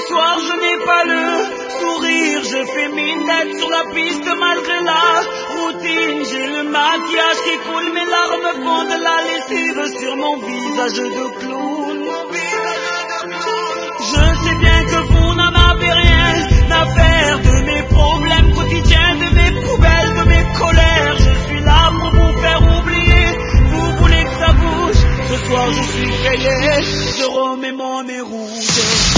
soir je n'ai pas le sourire, je fais mine d'être sur la piste malgré la routine. J'ai le maquillage qui coule, mes larmes font de la lessive sur mon visage de clown. Je sais bien que vous n'en avez rien à faire de mes problèmes quotidiens, de mes poubelles, de mes colères. Je suis là pour vous faire oublier, vous voulez que ça bouge. Ce soir je suis payé, je remets mon nez rouge.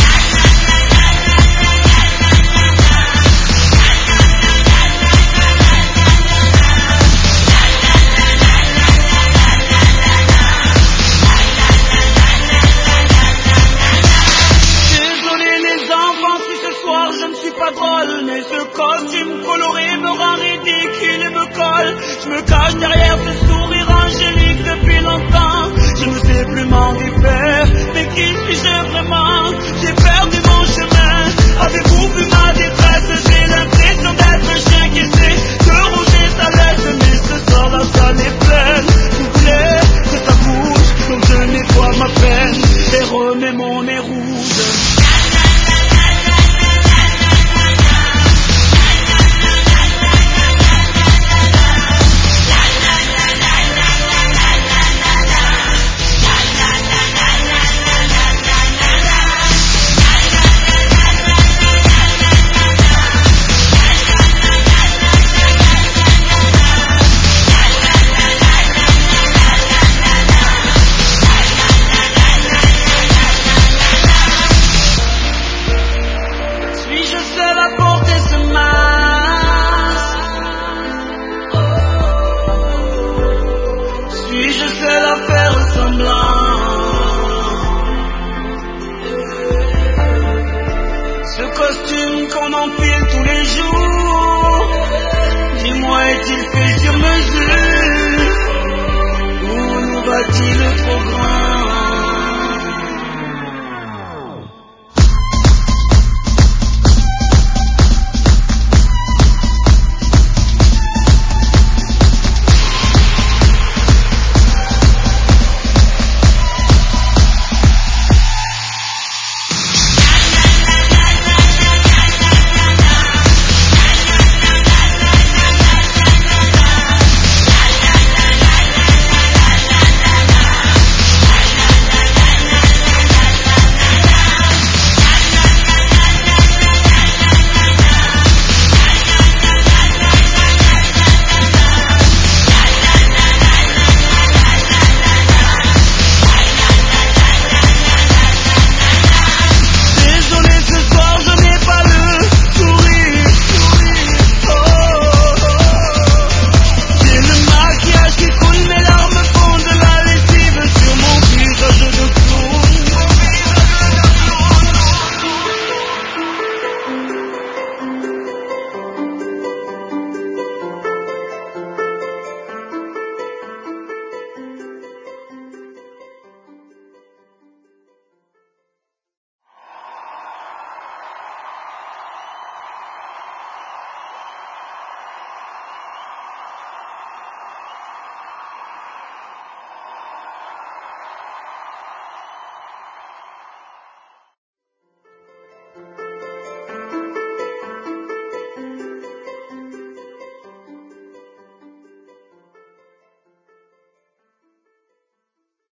Mais ce costume coloré me rend ridicule et me colle. Je me cache derrière ce sourire angélique depuis longtemps. Je ne sais plus m'en défaire, mais qui suis-je vraiment? J'ai perdu mon chemin. Avez-vous vu ma détresse? J'ai l'impression d'être un chien qui essaie de ronger sa laisse. Mais ce soir la salle est pleine. Vous voulez que ça bouge, donc je nettoie ma peine et remets mon nez rouge. Suis-je seul à faire semblant? Ce costume qu'on enfile tous les jours, dis-moi, est-il fait sur mesure? Ou nous va-t-il trop grand?